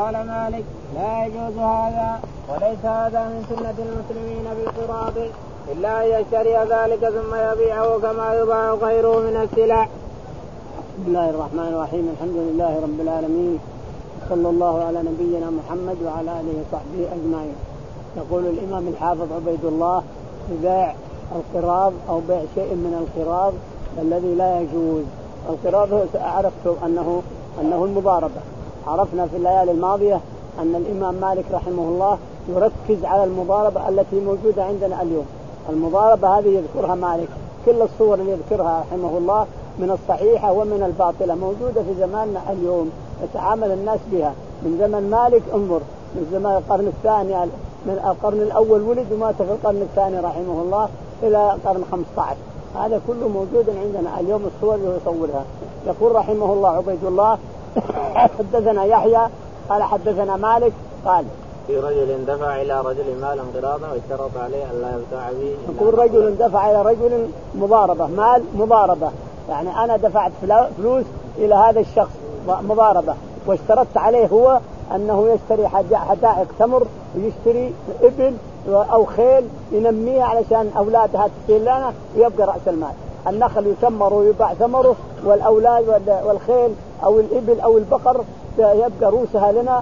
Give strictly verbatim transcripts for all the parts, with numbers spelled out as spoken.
قال مالك لا يجوز هذا وليس هذا من سنة المسلمين بالقراض إلا أن يشتري ذلك ثم يبيعه كما يباع غيره من السلع. بسم الله الرحمن الرحيم. الحمد لله رب العالمين، صلى الله على نبينا محمد وعلى آله وصحبه أجمعين. يقول الإمام الحافظ عبيد الله في بيع القراض أو بيع شيء من القراض الذي لا يجوز. القراض عرفت أنه أنه المضاربة. عرفنا في الليالي الماضية أن الإمام مالك رحمه الله يركز على المضاربة التي موجودة عندنا اليوم. المضاربة هذه يذكرها مالك، كل الصور اللي يذكرها رحمه الله من الصحيحة ومن الباطلة موجودة في زماننا اليوم، يتعامل الناس بها من زمن مالك. انظر من زمان القرن الثاني، من القرن الأول ولد ومات في القرن الثاني رحمه الله إلى القرن خمسة عشر، هذا كله موجود عندنا اليوم، الصور اللي يصورها. يقول رحمه الله عبيد الله حدثنا يحيى قال حدثنا مالك قال في رجل دفع إلى رجل مالا قراضا واشترط عليه أن لا يبتاع به. يقول رجل دفع إلى رجل مضاربة، مال مضاربة، يعني أنا دفعت فلوس إلى هذا الشخص مضاربة واشترطت عليه هو أنه يشتري حدائق تمر ويشتري إبل أو خيل ينميها علشان أولادها تسير لنا ويبقى رأس المال. النخل يثمر ويباع ثمره، والأولاد والخيل أو الإبل أو البقر يبقى روسها لنا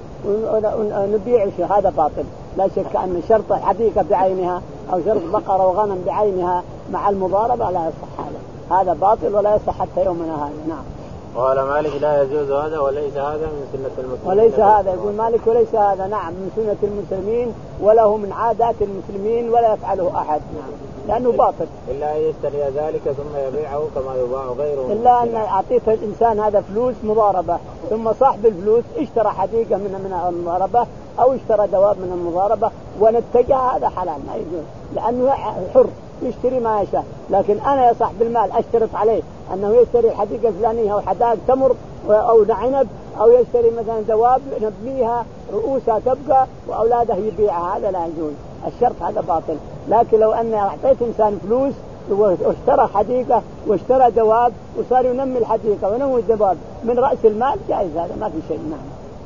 ونبيع شيء. هذا باطل، لا شك أن شرط حديقة بعينها أو شرط بقرة وغنم بعينها مع المضاربة لا يصح، هذا هذا باطل ولا يصح حتى يومنا هذا. نعم. قال مالك لا يجوز هذا وليس هذا من سنة المسلمين. وليس هذا، يقول مالك وليس هذا نعم من سنة المسلمين وله من عادات المسلمين ولا يفعله أحد، نعم لأنه باطل. إلا أن يشتري ذلك ثم يبيعه كما يباع غيره. إلا أن أعطيت الإنسان هذا فلوس مضاربة ثم صاحب الفلوس اشترى حديقة من من المضاربة أو اشترى دواب من المضاربة ونتجه، هذا حلال ما يجوز لأنه حر يشتري ما يشاء. لكن أنا يا صاحب المال أشترط عليه أنه يشتري حديقة فلانية أو حدائق تمر أو عنب أو يشتري مثلا دواب نبنيها رؤوسها تبقى وأولاده يبيعها، هذا لا يجوز، الشرط هذا باطل. لكن لو أن أعطيت إنسان فلوس واشترى حديقة واشترى دواب وصار ينمي الحديقة وينمي الدواب من رأس المال جائز، هذا ما في شيء. نعم.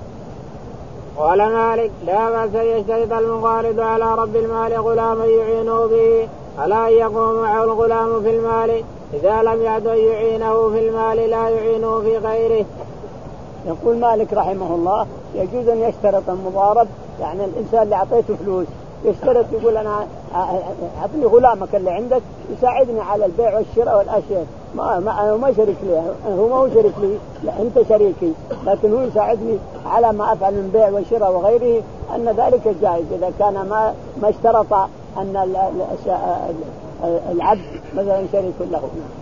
قال مالك لا بأس يشترط المقارض على رب المال غلاما يعينه به ألا يقوم معه الغلام في المال إذا لم يعد يعينه في المال لا يعينه في غيره. يقول مالك رحمه الله يجوز أن يشترط المضارب، يعني الإنسان اللي أعطيته فلوس يشترط يقول أنا أعطني غلامك اللي عندك يساعدني على البيع والشراء والأشياء، ما ما ما شريك لي، هو ما هو شريك لي، لا أنت شريكي، لكن هو يساعدني على ما أفعل من بيع والشراء وغيره، أن ذلك جائز إذا كان ما ما اشترط أن العبد مثلا شريك له.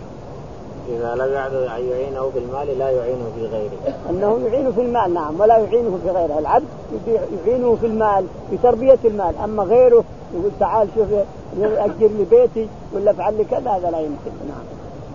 إذا لم يعد يعينه في المال لا يعينه في غيره، أنه يعينه في المال نعم ولا يعينه في غيره. العبد يعينه في المال في تربية المال، أما غيره يقول تعال شوف أجر لي بيتي ولا افعل لي كذا، هذا لا يمكن. نعم.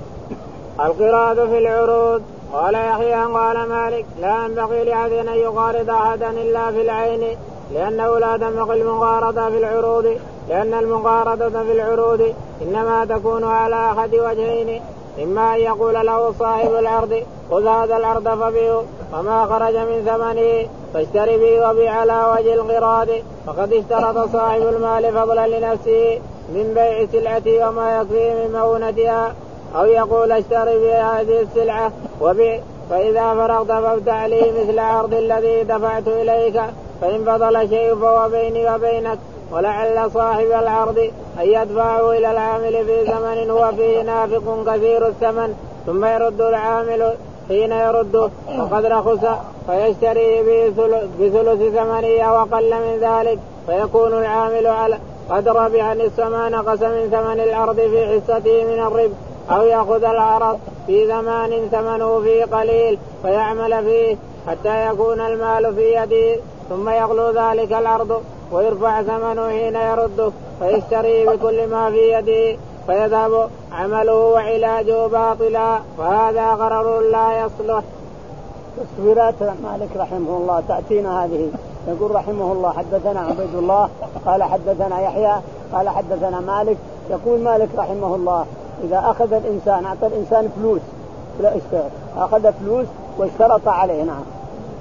القراض في العروض. قال يحيى قال مالك لا ينبغي لأحد أن يقارض أحدا إلا في العين لأنه لا تنبغي المقارضة في العروض، لأن المقارضة في العروض إنما تكون على أحد وجهين، إما أن يقول له صاحب العرض خذ هذا العرض فبيعه وما خرج من ثمنه فاشتري به وبيع على وجه القراض، فقد اشترط صاحب المال فضلا لنفسه من بيع سلعته وما يكفيه من مؤونتها، أو يقول اشتري بهذه السلعة وبيع فإذا فرغت فابتع لي مثل عرض الذي دفعت إليك، فإن فضل شيء فهو بيني وبينك، ولعل صاحب العرض أن يدفعه إلى العامل في زمن هو فيه نافق كثير الثمن ثم يرد العامل حين يرده وقد رخص فيشتري بثلث ثمنه أو أقل من ذلك، فيكون العامل على قد ربح نصف ما نقص من ثمن العرض في حصته من الربح، أو يأخذ العرض في زمان ثمنه فيه قليل فيعمل فيه حتى يكون المال في يده ثم يغلو ذلك العرض ويرفع ثمنه حين يرده فيشتري بكل ما في يده فيذهب عمله وعلاجه باطلا، وهذا غرر لا يصلح. تصويرات مالك رحمه الله تأتينا هذه. يقول رحمه الله حدثنا عبيد الله قال حدثنا يحيى قال حدثنا مالك. يقول مالك رحمه الله إذا أخذ الإنسان أعطى الإنسان فلوس لا اشترط أخذ فلوس واشترط عليه نعم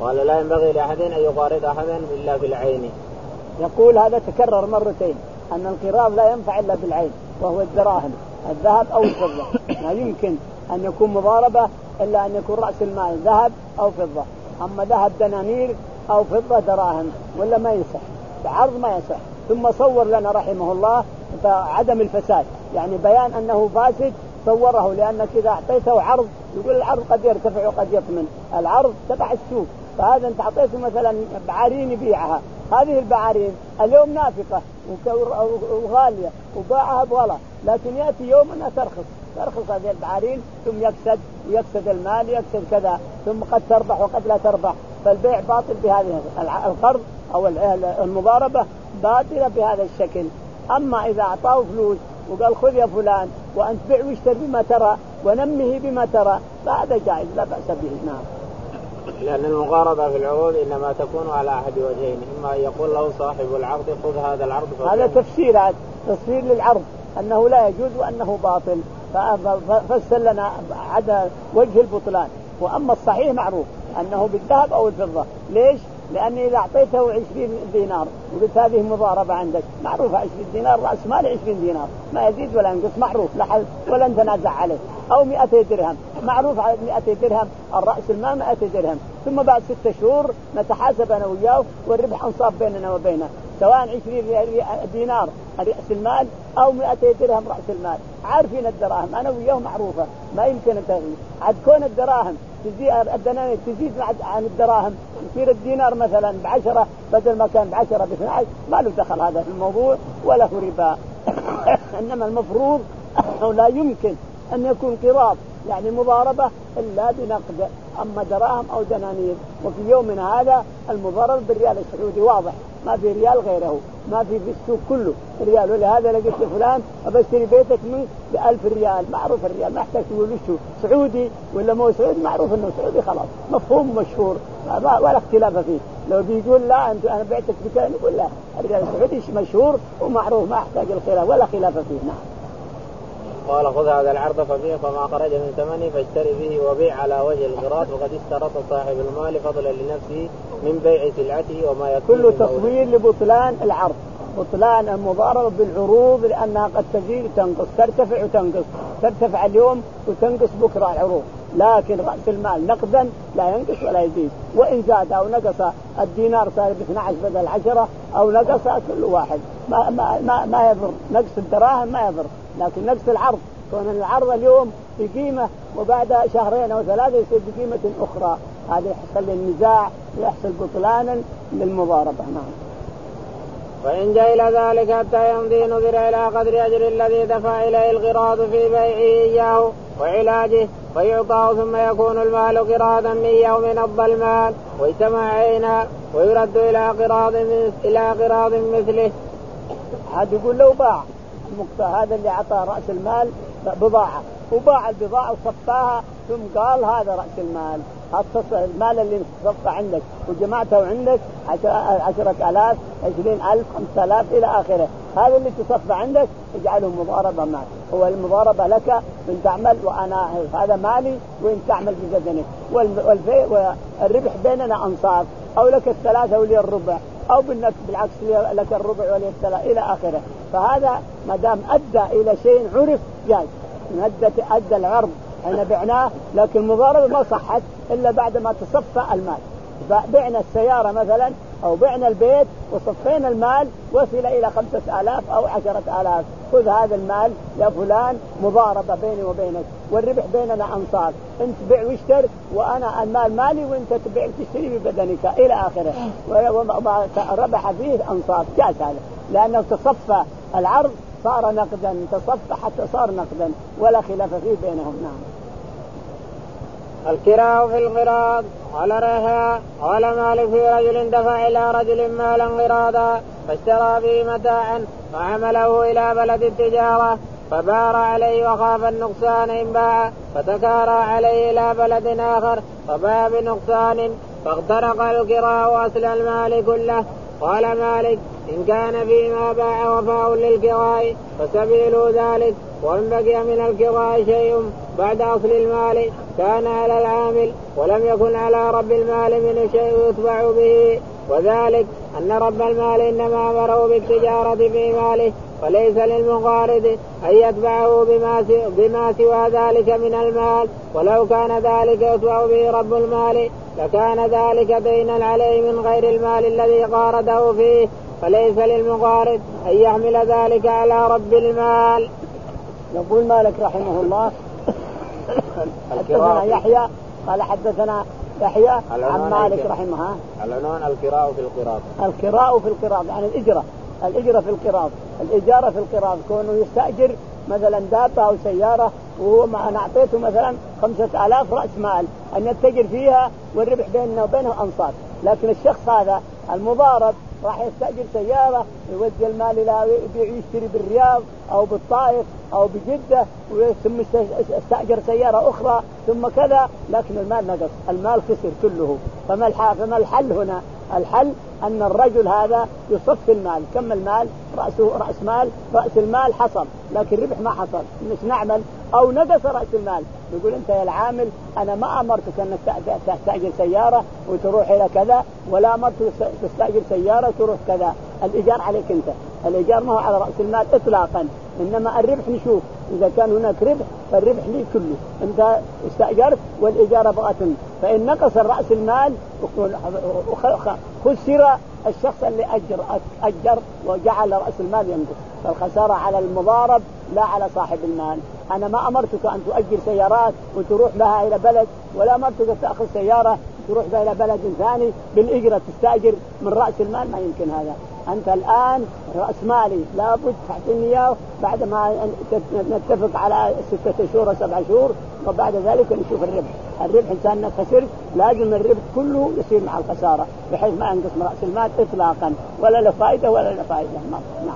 قال لا ينبغي لأحد أن يقارض أحدا إلا في العين. يقول هذا تكرر مرتين أن القراض لا ينفع إلا بالعين وهو الدراهم الذهب أو الفضة. ما يمكن أن يكون مضاربة إلا أن يكون رأس المال ذهب أو فضة. أما ذهب دنانير أو فضة دراهم ولا ما يصح بعرض ما يصح. ثم صور لنا رحمه الله عدم الفساد يعني بيان أنه فاسد صوره لأنك إذا أعطيته عرض يقول العرض قد يرتفع وقد يطمن. العرض تبع السوق فهذا أنت أعطيته مثلا بعارين يبيعها هذه البعارين اليوم نافقة وغالية وباعها بغلا لكن يأتي يوم أنها ترخص ترخص هذه البعارين ثم يكسد ويكسد المال يكسد كذا ثم قد تربح وقد لا تربح. فالبيع باطل بهذه القرض أو المضاربة باطلة بهذا الشكل. أما إذا أعطاه فلوس وقال خذ يا فلان وأنت بيع واشتري بما ترى ونمه بما ترى فهذا جائز لا بأس به. نعم. لأن المقارضة في العروض إنما تكون على أحد وجهين إما أن يقول له صاحب العرض خذ هذا العرض هذا تفسير هذا تفسير للعرض أنه لا يجوز وأنه باطل ففسر لنا عدا وجه البطلان. وأما الصحيح معروف أنه بالذهب أو الفضة. ليش؟ لأني إذا أعطيته عشرين دينار وقلت هذه مضاربة عندك معروفة عشرين دينار رأس مال عشرين دينار ما يزيد ولا ينقص معروف لحل ولا نتنازع عليه. أو مئتي درهم معروف على مئتي درهم الرأس المال مئتي درهم ثم بعد ستة شهور نتحاسب أنا وياه والربح أنصاف بيننا وبينه سواء عشرين دينار رأس المال أو مئتي درهم رأس المال عارفين الدراهم أنا وياه معروفة ما يمكن أن تغير. عاد كون الدراهم تزيد الدنانير تزيد عن الدراهم يصير الدينار مثلا بعشرة بدل ما كان بعشرة باثنى عشر ما له دخل هذا في الموضوع ولا هو ربا. إنما المفروض أنه لا يمكن أن يكون قراض يعني مضاربة إلا بنقد. أما دراهم أو دنانير وفي يومنا هذا المضاربة بالريال السعودي واضح ما في ريال غيره ما في في السوق كله ريال. ولهذا لقيت لفلان أبشتري بيتك منه بألف ريال معروف الريال ما يحتاج تقول وشو سعودي ولا مو سعودي معروف إنه سعودي خلاص مفهوم مشهور ولا اختلاف فيه. لو بيقول لا أنت أنا بعتك بكذا نقول لا الريال السعودي مشهور ومعروف ما يحتاج الخلاف ولا خلاف فيه. نعم. قال خذ هذا العرض فبيع فما خرج من ثمنه فاشتري به وبيع على وجه القراض وقد اشترط صاحب المال فضلا لنفسه من بيع سلعته وما يكون كل تصوير لبطلان العرض بطلان المضاربة بالعروض لأنها قد تزيد وتنقص ترتفع وتنقص ترتفع اليوم وتنقص بكرة العروض. لكن رأس المال نقدا لا ينقص ولا يزيد وإن زاد أو نقص الدينار صار باثنى عشر بدل عشرة أو نقص كل واحد ما ما ما, ما يضر. نقص الدراهم ما يضر لكن نقص العرض كون العرض اليوم بقيمة وبعد شهرين أو ثلاثة يصير بقيمة أخرى هذا يحصل النزاع ويحصل بطلانا للمضاربة. نعم. وإن جاء إلى ذلك حتى يمضي نظر إلى قدر أجر الذي دفع إليه القراض في بيعه إياه وعلاجه ويعطاه ثم يكون المال قراضا من يوم نضى المال واجتمع عينا ويرد إلى قراض إلى قراض مثله. هذا يقول لو باع المقطع هذا اللي أعطى رأس المال بضاعة وباع البضاعة وصفاها ثم قال هذا رأس المال المال اللي صفى عندك وجمعته عندك عشرة آلاف عشرين ألف خمسة آلاف إلى آخره هذا اللي تصفى عندك اجعله مضاربة مال. هو المضاربة لك من تعمل وأنا هذا مالي وإن تعمل ببدنك والربح بيننا أنصاف أو لك الثلاثة ولي الربع أو بالعكس لك الربع ولي الثلاثة إلى آخره. فهذا ما دام أدى إلى شيء عرف جاز أدى أدى العرض احنا بعناه لكن المضاربة ما صحت إلا بعد ما تصفى المال. بعنا السيارة مثلا أو بعنا البيت وصفينا المال وصل إلى خمسة آلاف أو عشرة آلاف خذ هذا المال يا فلان مضاربة بيني وبينك والربح بيننا أنصاف أنت بيع واشتر وأنا المال مالي وأنت تبيع تشتري ببدنك إلى آخره وما ربح فيه أنصاف جاز هذا لأنه تصفى العرض صار نقدا تصفى حتى صار نقدا ولا خلاف فيه بينهم. نعم. الكراء في القراض. قال ريحان قال مالك في رجل دفع إلى رجل مالا قراضا فاشترى به متاعا وعمله إلى بلد التجارة فبار عليه وخاف النقصان إن باع فتكارى عليه إلى بلد آخر فباع بنقصان فاخترق الكراء وأصل المال كله قال مالك إن كان فيما باع وفاء للكراء فسبيل ذلك، وإن بقي من الكراء شيء بعد أصل المال كان على العامل ولم يكن على رب المال منه شيء يتبع به، وذلك أن رب المال إنما أمره بالتجارة في ماله، فليس للمقارض أن يتبعه بما, بما سوى ذلك من المال، ولو كان ذلك يتبع به رب المال لكان ذلك دينا عليه من غير المال الذي قارضه فيه، فليس للمقارض أن يحمل ذلك على رب المال. يقول مالك رحمه الله حدثنا يحيى قال حدثنا يحيى عن مالك رحمه العنوان القراء في القراض. القراء في القراض يعني الإجرة، الإجرة في القراض، الإجارة في القراض، كونه يستأجر مثلا دابة أو سيارة وهو مع نعطيته مثلا خمسة آلاف رأس مال أن يتجر فيها والربح بيننا وبينه أنصاف، لكن الشخص هذا المضارب راح يستأجر سيارة يودي المال إلى يشتري بالرياض أو بالطائف أو بجدة ثم استأجر سيارة أخرى ثم كذا، لكن المال نقص، المال خسر كله. فما الحل هنا؟ الحل أن الرجل هذا يصفي المال. كم المال؟ رأسه رأس مال، رأس المال حصل لكن الربح ما حصل، مش نعمل أو نقص رأس المال. يقول أنت يا العامل أنا ما أمرتك أنك تستأجر سيارة وتروح إلى كذا، ولا أمرتك تستأجر سيارة تروح كذا، الإيجار عليك أنت، الإيجار ما هو على رأس المال إطلاقا، إنما الربح نشوف إذا كان هناك ربح فالربح لي كله، أنت استأجرت والإيجار بغتن، فإن نقص رأس المال خسر الشخص اللي أجر أجر وجعل رأس المال ينقص، فالخسارة على المضارب لا على صاحب المال. أنا ما أمرتك أن تؤجر سيارات وتروح بها إلى بلد، ولا أمرتك تأخذ سيارة تروح بها إلى بلد ثاني بالإجرة تستأجر من رأس المال، ما يمكن هذا. أنت الآن رأس مالي لابد تعطيني إياه بعد ما نتفق على ستة شهور أو سبعة شهور، وبعد ذلك نشوف الربح. الربح إنسان خسر لازم الربح كله يصير مع الخسارة بحيث ما ينقص من رأس المال إطلاقا، ولا له فائدة ولا له فائدة. نعم.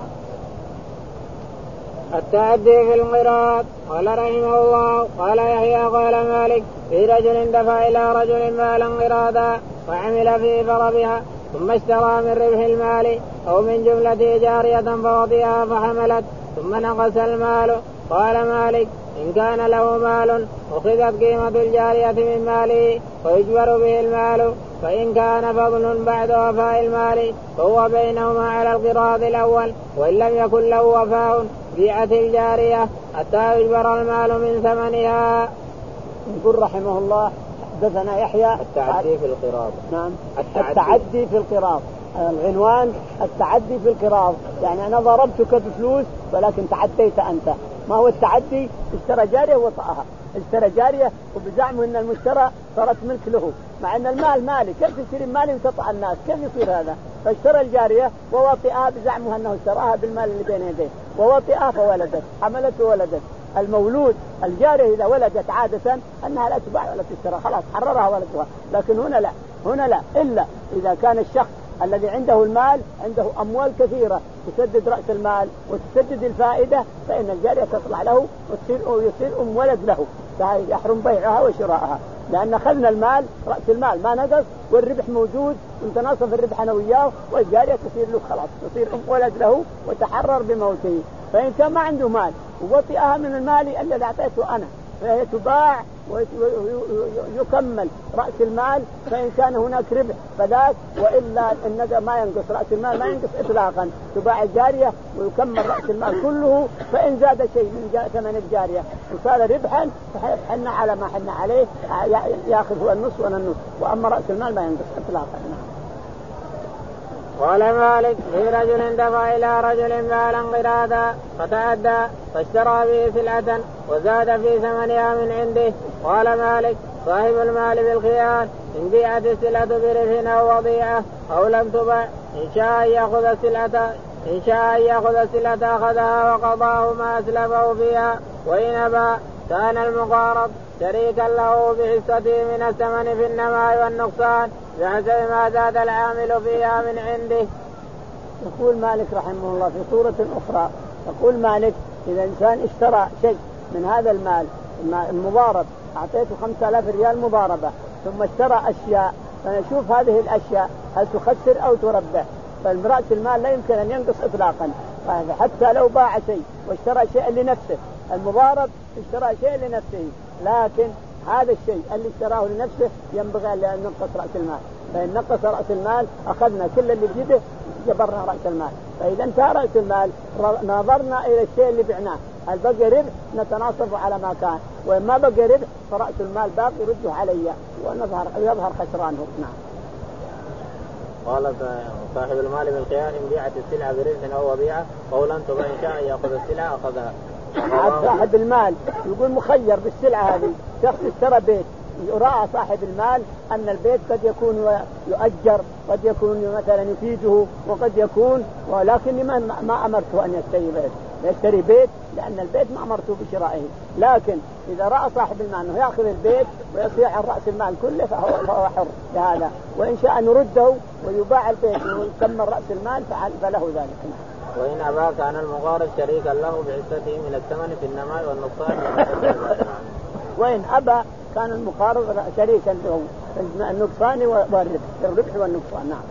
التعدي في القراض. قال رحمه الله قال يحيى قال مالك في رجل دفع إلى رجل مالا قراضا وعمل فيه فربها ثم اشترى من ربح المال أو من جملة جارية فوضعها فحملت ثم نقص المال. قال مالك إن كان له مال أخذت قيمة الجارية من ماله ويجبر به المال، فإن كان فضل بعد وفاء المال فهو بينهما على القراض الأول، وإن لم يكن له وفاء بيعت الجارية حتى يجبر المال من ثمنها. يقول رحمه الله حدثنا يحيى التعدي في القراض. نعم التعدي, التعدي في القراض. العنوان التعدي في القراض، يعني أنا ضربتك بفلوس ولكن تعديت أنت. ما هو التعدي؟ اشترى جارية ووطأها، اشترى جارية وبزعمه أن المشترى صارت ملك له، مع أن المال مالي، كيف يشتري مالي وتطأ الناس؟ كيف يصير هذا؟ فاشترى الجارية ووطئها بزعمه أنه اشتراها بالمال اللي بين يديه، ووطئها فولدت، حملت وولدت. المولود الجارية إذا ولدت عادة أنها لا تباع ولا تشترى، خلاص حررها ولدها، لكن هنا لا، هنا لا، إلا إذا كان الشخص الذي عنده المال عنده أموال كثيرة تسدد رأس المال وتسدد الفائدة، فإن الجارية تطلع له وتصير ويصير أم ولد له، يحرم بيعها وشراءها، لأن أخذنا المال رأس المال ما نقص والربح موجود ونتناصف الربح أنا وياه، والجارية تصير له خلاص تصير أم ولد له وتحرر بموته. فإن كان ما عنده مال ووطئها من المال الذي أعطيته أنا فهي تباع ويكمل رأس المال، فإن كان هناك ربح فذاك، وإلا النقص ما ينقص رأس المال، ما ينقص إطلاقا، تباع الجارية ويكمل رأس المال كله، فإن زاد شيء من ثمن الجارية وصار ربحا فحنا على ما حنا عليه يأخذ هو النص وأنا النص، وأما رأس المال ما ينقص إطلاقا. قال مالك في رجل دفع إلى رجل مالا قراضا فتعدى فاشترى به سلعة وزاد في ثمنها من عنده. قال مالك صاحب المال بالخيار إن بيعت السلعة بربح أو وضيعة أو لم تبع، إن شاء أن يأخذ السلعة إن شاء أن يأخذ السلعة أخذها وقضاه ما أسلفه فيها، وإن أبى كان المقارض شريكا له بحصته من الثمن في النماء والنقصان بحسب ما زاد العامل فيها من عنده. يقول مالك رحمه الله في صورة أخرى، يقول مالك إذا إنسان اشترى شيء من هذا المال المضارب، أعطيته خمسة آلاف ريال مضاربة، ثم اشترى أشياء، فنشوف هذه الأشياء هل تخسر أو تربح. فرأس المال لا يمكن أن ينقص إطلاقا، حتى لو باع شيء واشترى شيء لنفسه. المضارب اشترى شيء لنفسه، لكن هذا الشيء اللي اشتراه لنفسه ينبغي أن ننقص رأس المال، فإن نقص رأس المال أخذنا كل اللي بيده جبرنا رأس المال. فإذا انتهى رأس المال نظرنا إلى الشيء اللي بعناه، هل بقى ربح نتناصف على ما كان، وإن ما بقى ربح فرأس المال باقي يرده علي ونظهر يظهر خسرانه. نعم. قال صاحب المال بالخيار إن بيعت السلعة بربح أو وبيعة قولا ثم إن شاء يأخذ السلعة أخذها. صاحب المال يقول مخير بالسلعة هذه. شخص اشترى بيت، رأى صاحب المال أن البيت قد يكون يؤجر، قد يكون مثلا يفيده، وقد يكون، ولكن ما ما أمرته أن يشتري بيت يشتري بيت لأن البيت ما أمرته بشرائه. لكن إذا رأى صاحب المال أنه يأخذ البيت ويصيح رأس المال كله فهو, فهو حر بهذا، وإن شاء نرده ويباع البيت ويكمل رأس المال فله ذلك. وإن أبى كان المقارض شريكا له بعزته من الثمن في النماء والنقصان. وإن أبى كان المقارض شريكا له النقصان والربح الربح والنقصان. نعم.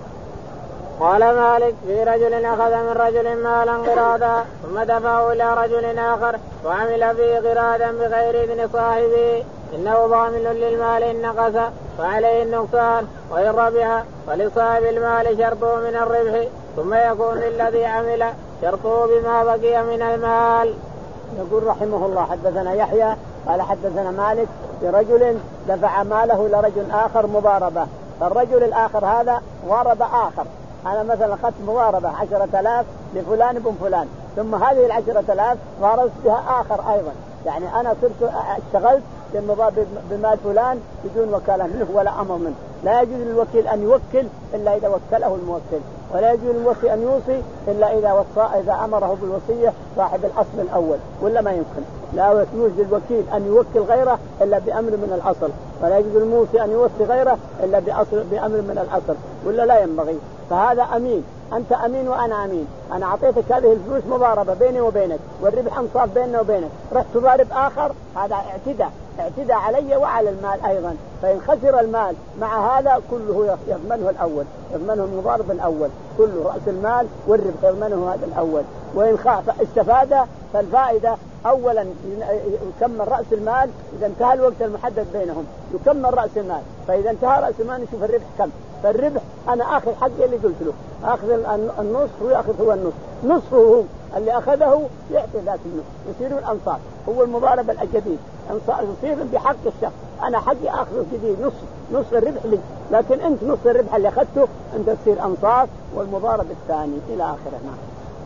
قال مالك في رجل أخذ من رجل مالا قراضا ثم دفعه إلى رجل آخر وعمل فيه قراضا بغير إذن صاحبه إنه ضامن للمال إن نقص فعليه النقصان، وإن ربح فلصاحب المال شرطه من الربح ثم يكون للذي عمل شرطه بما بقي من المال. يقول رحمه الله حدثنا يحيى قال حدثنا مالك برجل دفع ماله لرجل آخر مضاربة، فالرجل الآخر هذا ضارب آخر. أنا مثلا أخذت مضاربة عشرة آلاف لفلان بن فلان، ثم هذه العشرة آلاف ضاربت بها آخر أيضا، يعني أنا صرت اشتغلت بمال فلان بدون وكالة منه ولا أمر منه. لا يجوز للوكيل أن يوكل إلا إذا وكله الموكل، ولا يجوز للوكيل أن يوصي إلا إذا وصى إذا أمره بالوصية صاحب الأصل الأول، ولا ما يمكن. لا يجوز للوكيل أن يوكل غيره إلا بأمر من الأصل، ولا يجوز للموصي أن يوصي غيره إلا بأصل بأمر من الأصل، ولا لا ينبغي. فهذا أمين، أنت أمين وأنا أمين، أنا أعطيتك هذه الفلوس مضاربة بيني وبينك والربح أنصاف بيننا وبينك، رحت تضارب آخر، هذا اعتداء اعتداء علي وعلى المال أيضا. فإن خسر المال مع هذا كله يضمنه الأول، يضمنه المضارب الأول كله، رأس المال والربح يضمنه هذا الأول. وإن خاف استفاد فالفائدة أولا يكمل رأس المال إذا انتهى الوقت المحدد بينهم، يكمل رأس المال، فإذا انتهى رأس المال نشوف الربح كم. فالربح أنا أخذ حقي اللي قلت له، أخذ النصف ويأخذ هو النصف، نصفه هو اللي أخذه يعطي ذات النصف، يصير الأنصاف. هو المضاربة الجديد يصير بحق الشخص، أنا حقي أخذه جديد نصف نصف الربح لي، لكن أنت نصف الربح اللي أخذته أنت تصير أنصاف والمضارب الثاني إلى آخره. نعم.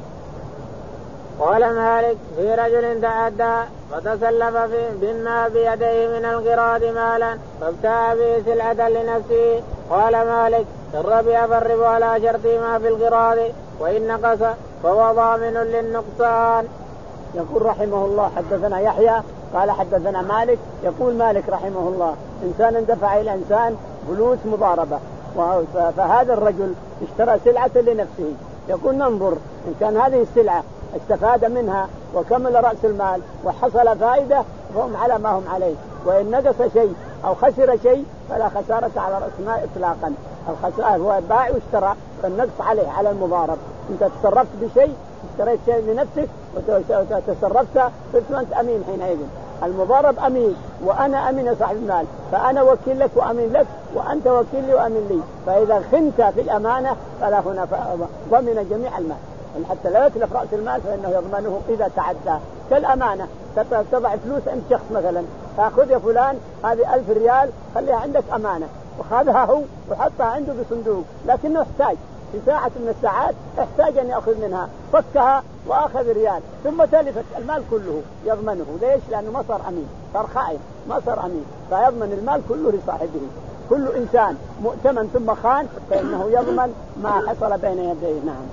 قال مالك في رجل تعدى فتسلف بما بيديه من القراض مالا فابتاع به سلعة لنفسه. قال مالك إن ربح فالربح على شرط ما في القراض وإن نقص فهو ضامن للنقصان. يقول رحمه الله حدثنا يحيى قال حدثنا مالك. يقول مالك رحمه الله إنسان دفع إلى إنسان فلوس مضاربة، فهذا الرجل اشترى سلعة لنفسه، يقول ننظر إن كان هذه السلعة استفاد منها وكمل رأس المال وحصل فائدة فهم على ما هم عليه، وإن نقص شيء أو خسر شيء فلا خسارة على رأس المال إطلاقا. الخسارة هو باع واشترى، فالنقص عليه على المضارب. أنت تصرفت بشيء، اشتريت شيء لنفسك وتصرفت صرت أنت أمين حينئذ. المضارب أمين وأنا أمين صاحب المال، فأنا وكيل لك وأمين لك وأنت وكيل لي وأمين لي، فإذا خنت في الأمانة فلا هنا ضمن جميع المال، حتى لا يتلف رأس المال فإنه يضمنه إذا تعدى. كالأمانة تضع فلوس عند شخص مثلا، فأخذ يا فلان هذه ألف ريال خليها عندك أمانة، وخذها هو وحطها عنده بصندوق، لكنه احتاج في ساعة من الساعات احتاج أن يأخذ منها، فكها وأخذ ريال ثم تلفت المال كله، يضمنه. ليش؟ لأنه ما صار أمين، صار خائن، ما صار أمين، فيضمن المال كله لصاحبه. كل إنسان مؤتمن ثم خان فإنه يضمن ما حصل بين يديه. نعم.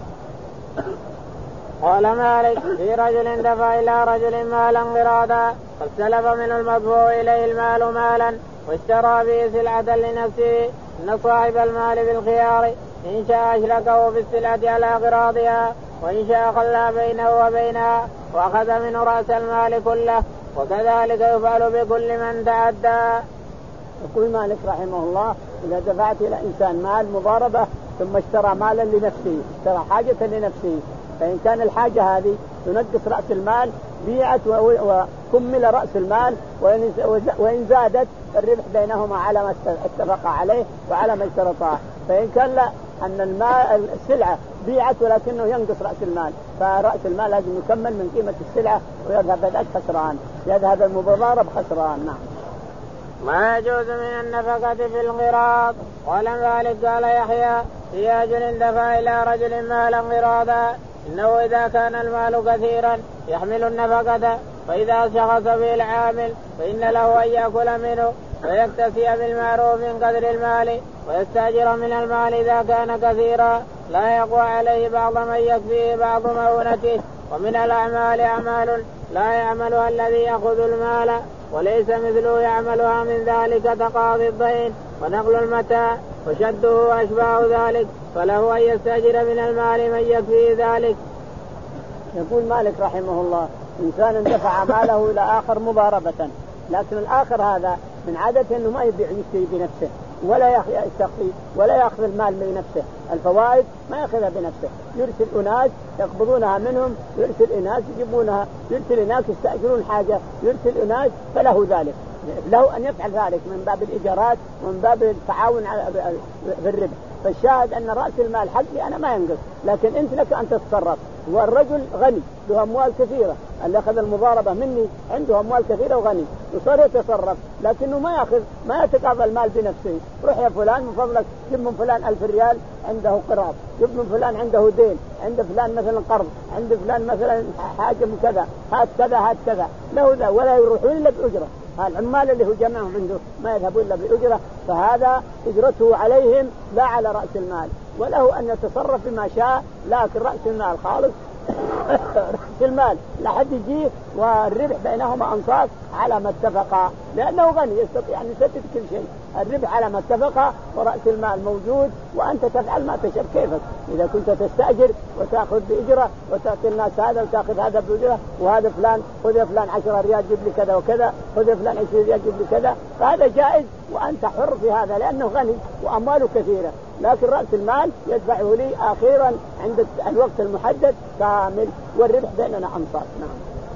قال مالك في رجل دفع إلى رجل مالا قراضا فاستلف من المدفوع إليه المال مالا واشترى به سلعة لنفسه، إن صاحب المال بالخيار إن شاء أشركه في السلعة على قراضها وإن شاء خلى بينه وبينها وأخذ منه رأس المال كله، وكذلك يفعل بكل من تعدى. يقول مالك رحمه الله إذا دفعت إلى إنسان مال مضاربة ثم اشترى مالا لنفسه، اشترى حاجة لنفسه، فإن كان الحاجة هذه تنقص رأس المال بيعت وكمل رأس المال، وإن زادت الربح بينهما على ما اتفق عليه وعلى ما اشترطاه. فإن كان لا أن المال السلعة بيعت ولكنه ينقص رأس المال، فرأس المال لازم يكمل من قيمة السلعة ويذهب ذاك خسران، يذهب المضارب خسران. نعم. ما يجوز من النفقة في القراض. قال مالك قال يحيى في رجل دفع إلى رجل مالا قراضا إنه إذا كان المال كثيرا يحمل النفقة، فإذا شخص به العامل فإن له أن يأكل منه ويكتسي بالمعروف من قدر المال ويستأجر من المال إذا كان كثيرا لا يقوى عليه بعض من يكفيه بعض مؤونته. ومن الأعمال أعمال لا يعملها الذي يأخذ المال وليس مثله يعملها من ذلك تقاضي الدين ونقل المتاع وشده وأشباه ذلك، فله أن يستأجر من المال من يكفيه ذلك. يقول مالك رحمه الله إنسان دفع ماله إلى آخر مضاربة، لكن الآخر هذا من عادته أنه ما يبيع يشتري بنفسه ولا يستقي ولا يأخذ المال بنفسه، الفوائد ما يأخذها بنفسه، يرسل أناس يقبضونها منهم، يرسل أناس يجيبونها، يرسل أناس يستأجرون حاجة، يرسل أناس، فله ذلك، له أن يفعل ذلك من باب الإيجارات ومن باب التعاون في الربح. فالشاهد أن رأس المال حقي أنا ما ينقص، لكن أنت لك أن تتصرف. والرجل غني له أموال كثيرة، اللي أخذ المضاربة مني عنده أموال كثيرة وغني، يصير يتصرف لكنه ما يأخذ ما يتقاضى المال بنفسه. روح يا فلان من فضلك جيب من فلان ألف ريال عنده قراض، جيب من فلان عنده دين، عند فلان مثلا قرض، عند فلان مثلا حاجة من كذا، هات كذا هات كذا، له ذا، ولا يروحون إلا بأجرة. العمال اللي هو جمعهم عنده ما يذهبون إلا بأجرة، فهذا أجرته عليهم لا على رأس المال، وله أن يتصرف بما شاء، لكن رأس المال خالص رأس المال لا حد يجيه، والربح بينهما أنصاف على ما اتفقا، لأنه غني يستطيع أن يسدد كل شيء. الربح على ما اتفقا ورأس المال موجود، وأنت تفعل ما تشاء كيفك. إذا كنت تستأجر وتأخذ بأجرة وتعطي الناس هذا وتأخذ هذا بأجرة، وهذا فلان خذ فلان عشرة ريال جيب لي كذا وكذا، خذ فلان عشرين ريال جيب لي كذا، فهذا جائز وأنت حر في هذا لأنه غني وأمواله كثيرة. لكن رأس المال يدفعه لي أخيرا عند الوقت المحدد كامل، والربح بيننا أنصاف. نعم.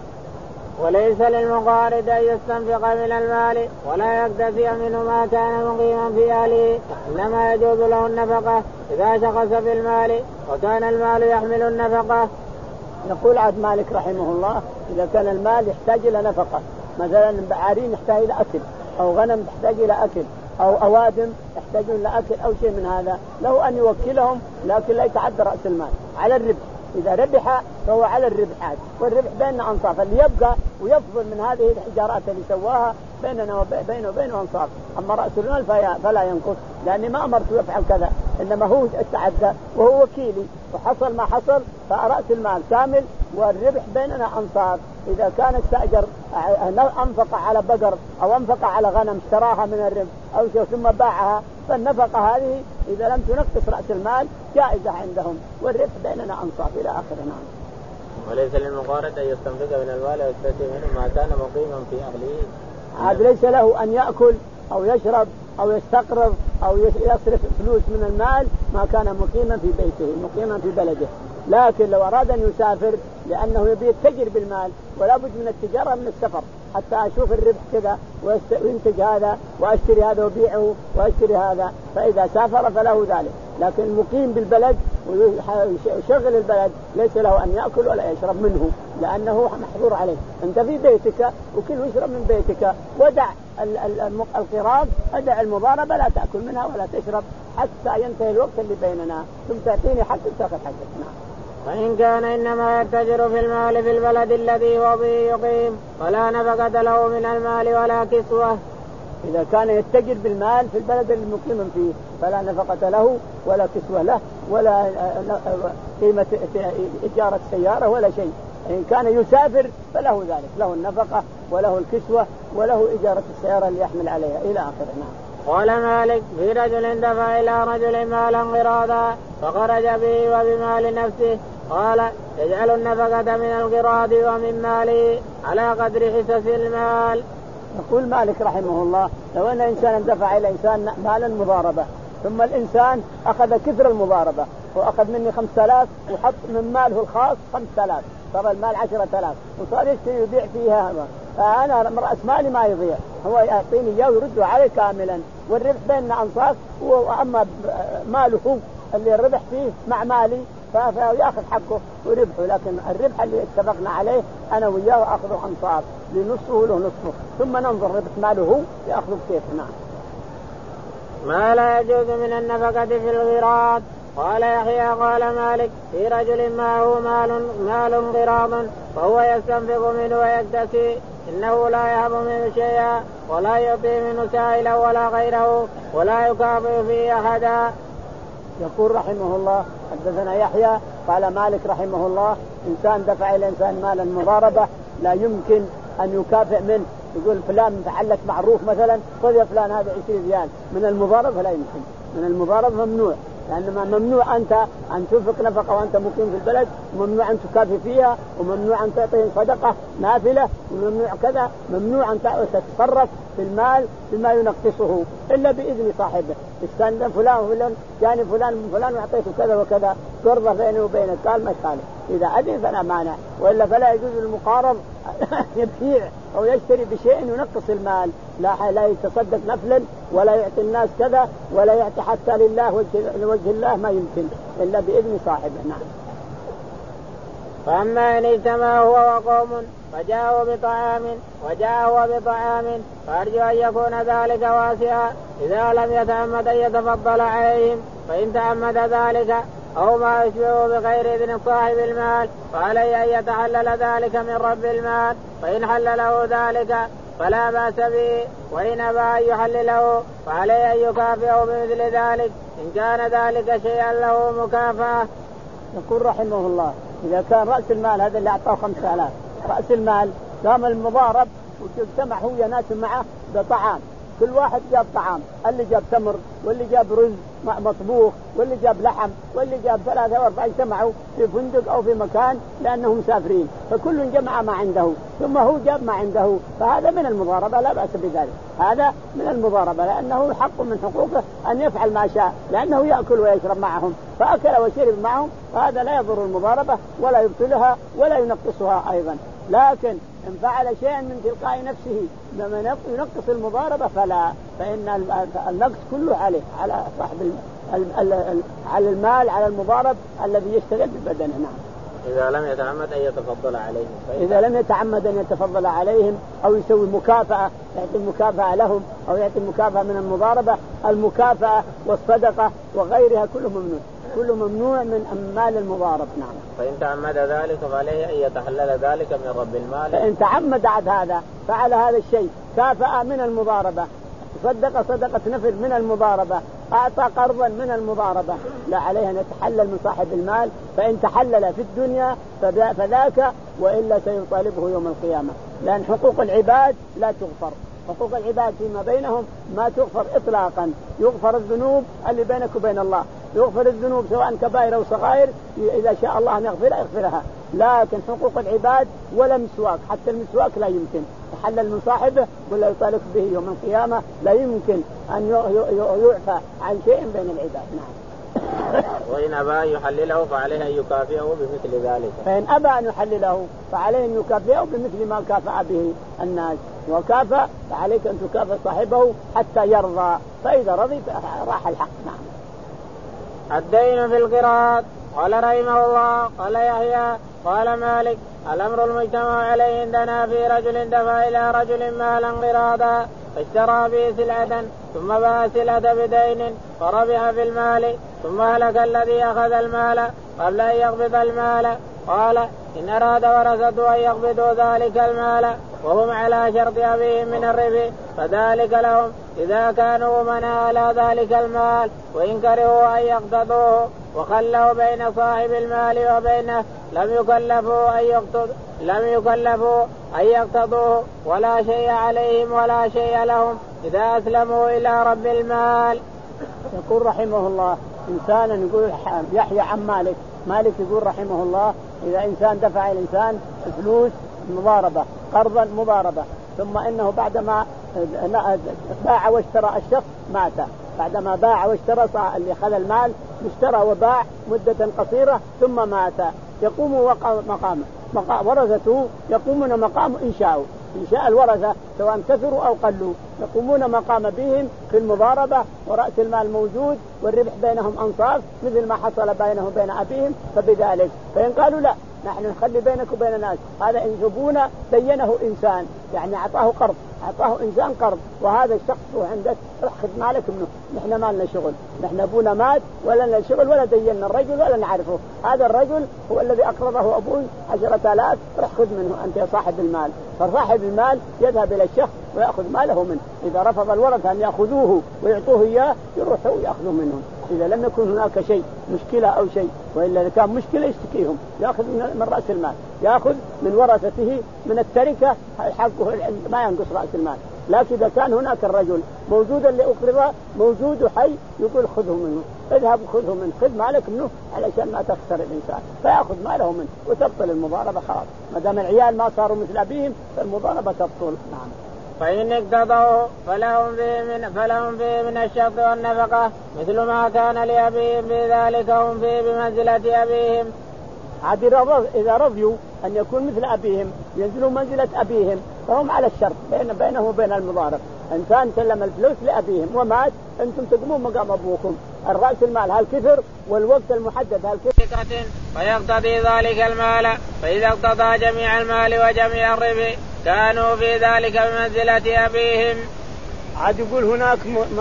وليس للمقارض أن يستنفق من المال ولا يكتفي منه ما كان مقيما في أهله، إنما يجوز له النفقة إذا شخص في المال وكان المال يحمل النفقة. يقول عبد مالك رحمه الله إذا كان المال يحتاج إلى نفقة، مثلا بعارين يحتاج إلى أكل، أو غنم تحتاج إلى أكل، أو أوادم يحتاجون إلى أكل أو شيء من هذا، له أن يوكلهم لكن لا يتعدى رأس المال على الربح. إذا ربح فهو على الربحات، والربح بيننا أنصاف، اللي يبقى ويفضل من هذه الحجارات اللي سواها بيننا وبينه وبينه أنصاف. أما رأس المال فلا ينقص، لأني ما أمرته يفعل كذا، إنما هو تعدى وهو وكيلي، وحصل ما حصل فرأس المال كامل والربح بيننا أنصاف. إذا كان استأجر أنفق على بقر أو أنفق على غنم اشتراها من الربح أو شيء ثم باعها، فالنفقة هذه إذا لم تنقص رأس المال جائزة عندهم، والربح بيننا أنصاف إلى آخر. نعم. وليس للمقارض أن يستنفق من المال ويستفيد منه ما كان مقيما في أهله. عاد ليس له أن يأكل أو يشرب أو يستقرض أو يصرف فلوس من المال ما كان مقيما في بيته مقيما في بلده. لكن لو أراد أن يسافر لأنه يبي يتجر بالمال، ولا بد من التجارة من السفر حتى أشوف الربح كذا وينتج هذا وأشتري هذا وبيعه وأشتري هذا، فإذا سافر فله ذلك. لكن المقيم بالبلد ويشغل البلد ليس له أن يأكل ولا يشرب منه، لأنه محظور عليه. أنت في بيتك وكل واشرب من بيتك، ودع القراض، ودع المضاربة، لا تأكل منها ولا تشرب حتى ينتهي الوقت اللي بيننا، ثم تعطيني حتى تأخذ حقك. نعم. وإن كان إنما يتجر في المال في البلد الذي هو به يقيم فلا نفقة له من المال ولا كسوة. إذا كان يتجر بالمال في البلد المقيم فيه فلا نفقة له ولا كسوة له ولا قيمة إجارة سيارة ولا شيء. إن كان يسافر فله ذلك، له النفقة وله الكسوة وله إجارة السيارة اللي يحمل عليها إلى آخره. نعم. قال مالك في رجل دفع إلى رجل مالا قراضا فخرج به وبمال نفسه، قال يجعل النفقة من القراض ومن ماله على قدر حصص المال. يقول مالك رحمه الله لو أن إنسان دفع إلى إنسان مالا مضاربة ثم الإنسان أخذ كثر المضاربة وأخذ مني خمسة آلاف وحط من ماله الخاص خمسة آلاف، صار المال عشرة آلاف وصار يشتري ويبيع فيها، فأنا رأس مالي ما يضيع، هو يعطيني إياه ويرده عليه كاملا، والربح بيننا أنصاف، وأما ماله هو اللي الربح فيه مع مالي فيأخذ حقه وربحه، لكن الربح اللي اتفقنا عليه أنا وياه أخذه أنصاف لنصفه له نصفه، ثم ننظر ربح ماله هو يأخذه كيفنا. ما لا يجوز من النفقة في الغراض. قال يحيى قال مالك في رجل معه مال مال غراض فهو يستنفق منه ويكتسي إنه لا يهب منه شيئا ولا يعطي منه سائلا ولا غيره ولا يكافئ فيه أحدا. يقول رحمه الله حدثنا يحيى قال مالك رحمه الله إنسان دفع إلى إنسان مالا مضاربة لا يمكن أن يكافئ منه، يقول فلان فعلك معروف مثلا خذ يا فلان هذا عشرين ريال من المضاربة، لا يمكن، من المضاربة ممنوع، لأنما ممنوع أنت أن تنفق نفقة وأنت مقيم في البلد، وممنوع أن تكافئ فيها، وممنوع أن تعطي صدقة نافلة، وممنوع كذا، ممنوع أن تتصرف في المال بما ينقصه إلا بإذن صاحبه. استنى فلان وفلان جاني فلان من فلان وأعطيته كذا وكذا قرضة بيني وبينك، قال ما يخالف، إذا أذن فلا مانع، وإلا فلا يجوز المقارض يبيع أو يشتري بشيء ينقص المال، لا لا يتصدق نفلا ولا يعطي الناس كذا ولا يعطي حتى لله لوجه الله، ما يمكن إلا بإذن صاحبه. نعم. فأما إن اجتمع هو وقوم فجاءوا بطعام وجاء هو بطعام فأرجو أن يكون ذلك واسعا إذا لم يتعمد أن يتفضل عليهم، فإن تعمد ذلك أو ما يشبه بغير إذن صاحب المال فعليه أن يتحلل ذلك من رب المال، فإن حلله ذلك فلا بأس به، وإن أبى أن يحلله فعليه أن يكافئه بمثل ذلك إن كان ذلك شيئا له مكافأة. يقول رحمه الله إذا كان رأس المال هذا اللي أعطاه خمسة آلاف رأس المال قام المضارب واجتمع هو ناس معه بطعام، كل واحد جاب طعام، اللي جاب تمر واللي جاب رز مطبوخ واللي جاب لحم واللي جاب ثلاثة وأربعة، اجتمعوا في فندق أو في مكان لأنهم مسافرين، فكل جمع ما عنده ثم هو جاب ما عنده، فهذا من المضاربة لا بأس بذلك، هذا من المضاربة لأنه حق من حقوقه أن يفعل ما شاء، لأنه يأكل ويشرب معهم فأكل وشرب معهم، فهذا لا يضر المضاربة ولا يبطلها ولا ينقصها أيضا. لكن إن فعل شيئا من تلقاء نفسه لما ينقص المضاربة فلا، فإن النقص كله عليه على صاحب على المال على المضارب الذي يشتغل بالبدن. نعم. إذا لم يتعمد أن يتفضل عليهم إذا لم يتعمد أن يتفضل عليهم أو يسوي مكافأة، يعطي المكافأة لهم أو يعطي المكافأة من المضاربة، المكافأة والصدقة وغيرها كله ممنوع، كله ممنوع من مال المضارب. نعم. فإن تعمد ذلك فعليه أن يتحلل ذلك من رب المال. فإن تعمد عد هذا فعل هذا الشيء كافأة من المضاربة، صدق صدقة نفل من المضاربة، أعطى قرضا من المضاربة، لا عليه أن يتحلل من صاحب المال، فإن تحلل في الدنيا فذاك، وإلا سيطالبه يوم القيامة، لأن حقوق العباد لا تغفر، حقوق العباد فيما بينهم ما تغفر إطلاقا، يغفر الذنوب اللي بينك وبين الله، يغفر الذنوب سواء كبائر أو صغائر إذا شاء الله أن يغفرها يغفرها، لكن حقوق العباد ولا مسواك، حتى المسواك لا يمكن تحلل من صاحبه ولا يطالب به يوم القيامة، لا يمكن أن يعفى عن شيء بين العباد. نعم. وإن أبى يحلله فعليه أن يكافئه بمثل ذلك. فإن أبى أن يحلله فعليه أن يكافئه بمثل ما كافأ به الناس، وكافأ فعليك أن تكافئ صاحبه حتى يرضى، فإذا رضي راح الحق. نعم. الدين في القراض. قال رحمه الله قال يحيى قال مالك الأمر المجتمع عليه عندنا في رجل دفع إلى رجل مالا قراضا فاشترى به سلعة ثم باع سلعة بدين فربح في المال، ثم هلك الذي أخذ المال قبل أن يقبض المال. قال إن أراد ورثته أن يقبضوا ذلك المال وهم على شرط أبيهم من الربح فذلك لهم إذا كانوا منع على ذلك المال، وإن كرهوا أن يقتضوه وخلوا بين صاحب المال وبينه لم يكلفوا أن يقتضوا لم يكلفوا أن يقتضوه ولا شيء عليهم ولا شيء لهم إذا أسلموا إلى رب المال. يقول رحمه الله إنسانا يقول يحيى عن مالك، مالك يقول رحمه الله إذا إنسان دفع الإنسان فلوس مضاربة قرضا مضاربة، ثم إنه بعدما باع واشترى الشخص مات، بعدما باع واشترى اللي أخذ المال اشترى وباع مدة قصيرة ثم مات يقوم مقامه مقام ورثته يقومون مقام إنشاء إنشاء الورثة سواء كثروا أو قلوا يقومون مقام بهم في المضاربة ورأس المال موجود والربح بينهم أنصاف مثل ما حصل بينه وبين أبيهم. فبذلك فإن قالوا لا نحن نخلي بينك وبين الناس هذا إن زبونا دينه إنسان يعني أعطاه قرض أعطاه إنسان قرض وهذا الشخص هو عندك رح خذ مالك منه نحن ما لنا شغل نحن أبونا مات ولا لنا شغل ولا دينا الرجل ولا نعرفه هذا الرجل هو الذي أقرضه أبوه عشرة آلاف رح خذ منه أنت يا صاحب المال. فصاحب المال يذهب إلى الشخص ويأخذ ماله منه. إذا رفض الورثة أن يأخذوه ويعطوه إياه يروحوا ويأخذوا منهم. إذا لم يكن هناك شيء مشكلة أو شيء وإلا إذا كان مشكلة يشتكيهم يأخذ من رأس المال يأخذ من ورثته من التركة حقه ما ينقص رأس المال. لكن إذا كان هناك الرجل موجود اللي أقرضه موجود حي يقول خذه منه اذهب خذه منه خذ مالك منه علشان ما تخسر الإنسان فيأخذ ماله منه وتبطل المضاربة خلاص ما دام العيال ما صاروا مثل أبيهم فالمضاربة تبطل. نعم. فإن اقتضوا فلهم فيه من فلهم فيه من الشق والنفقة مثل ما كان لأبيهم بذلك هم فيه بمنزلة أبيهم. عاد إذا رضيوا أن يكون مثل أبيهم ينزلوا منزلة أبيهم فهم على الشرط بين بينه وبين المضارب. إنسان سلم الفلوس لأبيهم ومات أنتم تقومون مقام أبوكم الرأس المال هل كثر والوقت المحدد هل كثر فيقتضي ذلك المال. فإذا اقتضى جميع المال وجميع الربح كانوا في ذلك بمنزلة أبيهم. عاد يقول هناك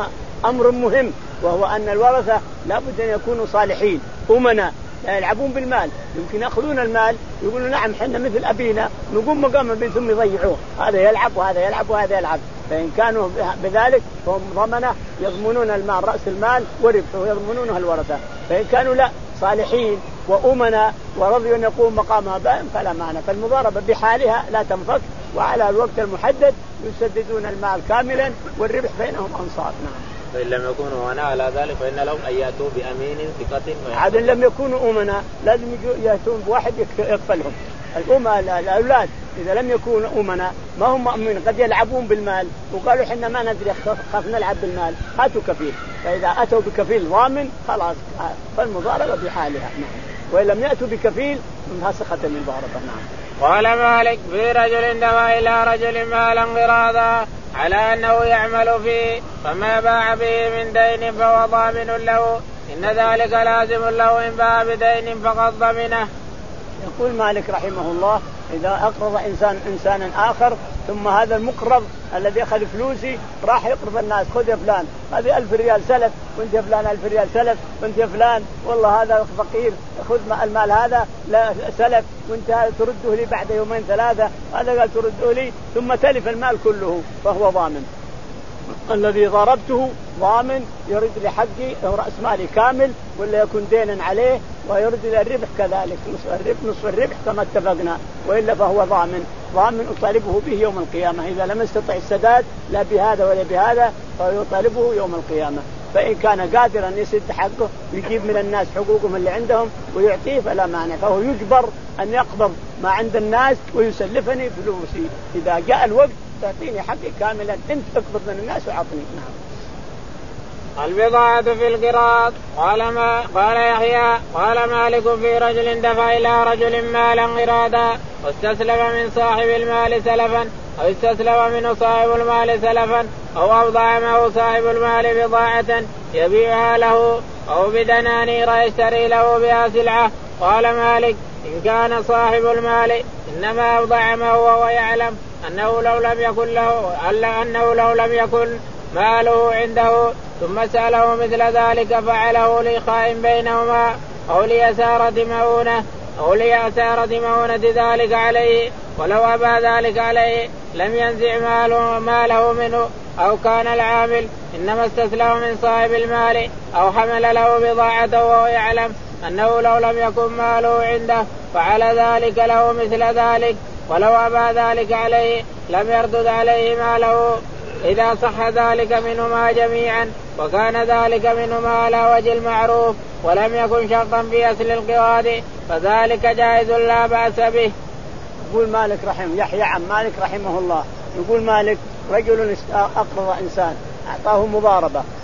أمر مهم وهو أن الورثة لابد أن يكونوا صالحين أمنا يلعبون بالمال يمكن يأخذون المال يقولوا نعم حنا مثل أبينا نقوم مقام به ثم يضيعوه هذا يلعب وهذا يلعب وهذا يلعب. فإن كانوا بذلك فهم ضمنة يضمنون المال رأس المال وربحه يضمنونه الورثة. فإن كانوا لا صالحين وأمنا ورضيوا أن يقوم مقام أبائهم فلا معنى. فالمضاربة بحالها لا تنفك وعلى الوقت المحدد يسددون المال كاملا والربح بينهم أنصاف. نعم. فإن لم يكونوا أمنا على ذلك فإن لهم أن يأتوا بأمين ثقة. عاد لم يكونوا أمنا لازم يأتون بواحد يكفلهم. الأمة الأولاد إذا لم يكونوا أمنا ما هم مؤمنين قد يلعبون بالمال وقالوا حنا ما ندري خاف نلعب بالمال هاتوا كفيل. فإذا أتوا بكفيل ضامن خلاص فالمضاربة بحالها. نعم. وإن لم يأتوا بكفيل فسخت المضاربة. نعم. قال مالك في رجل دفع إلى رجل مالا قراضا على أنه يعمل فيه فما باع به من دين فهو ضامن له إن ذلك لازم له إن باع بدين فقد ضمنه. يقول مالك رحمه الله إذا أقرض إنسان إنسانا آخر ثم هذا المقرض الذي أخذ فلوسي راح يقرض الناس خذ يا فلان هذه ألف ريال سلف وانت يا فلان ألف ريال سلف وانت يا فلان والله هذا فقير خذ المال هذا لا سلف وانت ترده لي بعد يومين ثلاثة هذا قال ترده لي ثم تلف المال كله فهو ضامن. الذي ضربته ضامن يرد لحقي رأس مالي كامل ولا يكون دينا عليه ويرد إلى الربح كذلك نصف الربح نصف الربح كما اتفقنا وإلا فهو ضامن ضامن أطالبه به يوم القيامة. إذا لم يستطع السداد لا بهذا ولا بهذا فيطالبه يوم القيامة. فإن كان قادرا يسد حقه يجيب من الناس حقوقهم اللي عندهم ويعطيه فلا مانع فهو يجبر أن يقبض ما عند الناس ويسلفني فلوسي إذا جاء الوقت تعطيني حقي كاملا أنت اقبض من الناس وعطني. نعم. البضاعة في القراض. قال ما قال يحيى قال مالك في رجل دفع إلى رجل مالا قراضا واستسلم من صاحب المال سلفا أو استسلم منه صاحب المال سلفا أو أوضع معه صاحب المال بضاعة يبيعها له أو بدنانير يشتري له بها سلعة. قال مالك إن كان صاحب المال إنما أوضع ما هو ويعلم أنه لو لم يكن له ألا أنه لو لم يكن ماله عنده ثم سأله مثل ذلك فعله لإخاء بينهما أو ليسارة مؤونة أو ليسارة مؤونة ذلك عليه ولو أبى ذلك عليه لم ينزع ماله, ماله منه. أو كان العامل إنما استسلم من صاحب المال أو حمل له بضاعته وهو يعلم أنه لو لم يكن ماله عنده فعلى ذلك له مثل ذلك ولو أبى ذلك عليه لم يردد عليه ماله إذا صح ذلك منهما جميعا وكان ذلك منهما على وجه المعروف ولم يكن شرطا في أصل القراض فذلك جائز لا بأس به. يقول مالك رحمه يحيى عن مالك رحمه الله يقول مالك رجل أقرض إنسان أعطاه مضاربة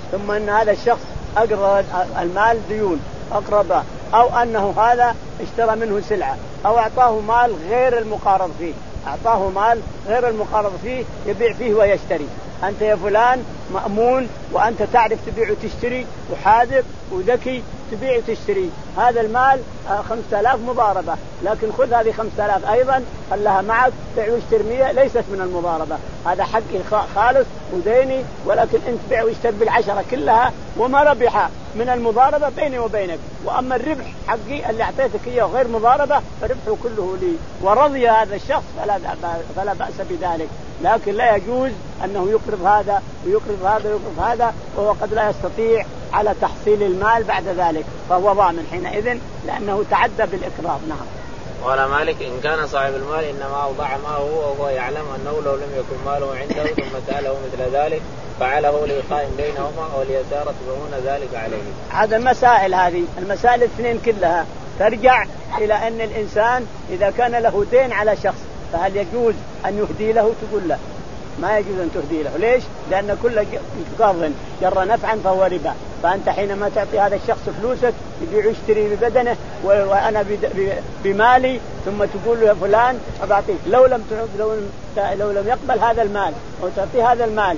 ثم أن هذا الشخص أقرض المال ديون أقربه، أو أنه هذا اشترى منه سلعة أو أعطاه مال غير المقارض فيه، أعطاه مال غير المقارض فيه يبيع فيه ويشتري. أنت يا فلان مأمون وأنت تعرف تبيع وتشتري وحاذق وذكي تبيع وتشتري، هذا المال خمسة آلاف مضاربة، لكن خذ هذه خمسة آلاف أيضا خلها معك بيع واشتري مية، ليست من المضاربة، هذا حقي خالص وديني، ولكن أنت بيع واشتري بالعشرة كلها وما ربح من المضاربة بيني وبينك، وأما الربح حقي اللي أعطيتك إياه غير مضاربة فربحه كله لي. ورضي هذا الشخص فلا فلا بأس بذلك، لكن لا يجوز أنه يقرض هذا ويقرض هذا ويقرض هذا وهو قد لا يستطيع على تحصيل المال بعد ذلك، فهو ضامن حينئذ لأنه تعدى بالإقراض. نعم. قال مالك إن كان صاحب المال إنما أوضع ما هو وهو يعلم أنه لو لم يكن ماله عنده ثم سأله مثل ذلك فعله لإيقاع بينهما أو ليسارة فهون ذلك عليه. هذا المسائل هذه المسائل الاثنين كلها ترجع إلى أن الإنسان إذا كان له دين على شخص فهل يجوز أن يهدي له؟ تقول له ما يجوز أن تهدي له. ليش؟ لأن كل قرض جر نفعا فهو ربا، فأنت حينما تعطي هذا الشخص فلوسك يبيع ويشتري ببدنه وأنا بمالي ثم تقول له يا فلان أبعطيك، لو لم لو لو لم يقبل هذا المال وتعطي هذا المال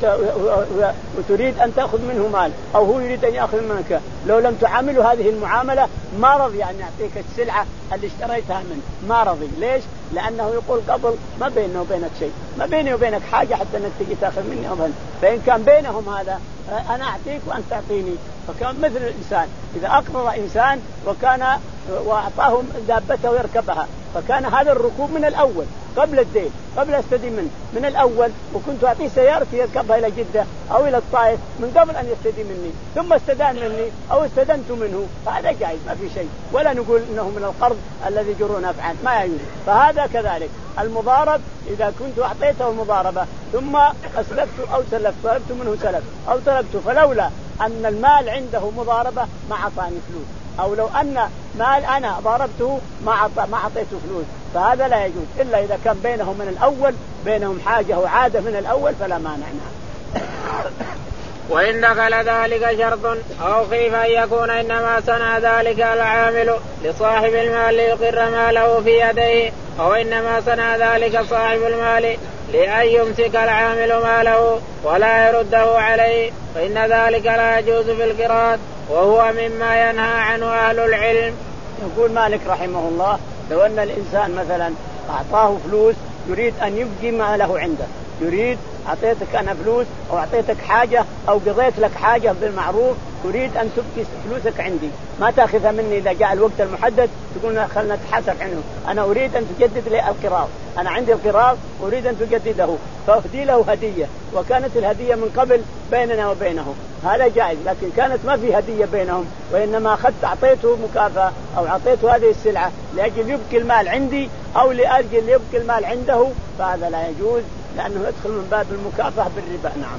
وتريد أن تأخذ منه مال أو هو يريد أن يأخذ منك، لو لم تعامله هذه المعاملة ما رضي أن يعطيك السلعة اللي اشتريتها منه، ما رضي. ليش؟ لأنه يقول قبل ما بينه وبينك شيء، ما بيني وبينك حاجة حتى أنك تجي تأخذ مني أمهل، فإن كان بينهم هذا أنا أعطيك وأنت تعطيني. فكان مثل الإنسان إذا أقرض إنسان وكان وأعطاه دابته يركبها، فكان هذا الركوب من الأول قبل الدين قبل استدين منه من الأول، وكنت أعطيه سيارتي يركبها إلى جدة أو إلى الطائف من قبل أن يستدين مني، ثم استدان مني أو استدنت منه، فهذا جائز ما في شيء، ولا نقول إنه من القرض الذي جر نفعا ما يجوز. فهذا كذلك المضارب إذا كنت أعطيته المضاربة ثم أسلفت أو سلفت طلبت منه سلف أو طلبت، فلولا أن المال عنده مضاربة ما أعطاني فلوس، أو لو أن مال أنا ضاربته ما ما أعطيته فلوس، فهذا لا يجوز إلا إذا كان بينهم من الأول بينهم حاجة وعادة من الأول فلا مانع. وإن دخل ذلك شرط أو خيف أن يكون إنما صنع ذلك العامل لصاحب المال ليقر ماله في يديه، أو إنما صنع ذلك صاحب المال لأن يمسك العامل ماله ولا يرده عليه، فإن ذلك لا يجوز في القراض وهو مما ينهى عنه أهل العلم. يقول مالك رحمه الله لو أن الإنسان مثلا أعطاه فلوس يريد أن يبقي ماله عنده، يريد أعطيتك أنا فلوس أو أعطيتك حاجة أو قضيت لك حاجة بالمعروف تريد أن تبقي فلوسك عندي ما تأخذها مني إذا جاء الوقت المحدد، تقول خلنا نتحاسب عنه، أنا أريد أن تجدد لي القراض، أنا عندي القراض أريد أن تجدده، فأهدي له هدية، وكانت الهدية من قبل بيننا وبينه، هذا جائز. لكن كانت ما في هدية بينهم وإنما أخذت أعطيته مكافأة أو أعطيته هذه السلعة لأجل يبقي المال عندي أو لأجل يبقي المال عنده، فهذا لا يجوز لأنه يدخل من باب المكافأة بالربا. نعم.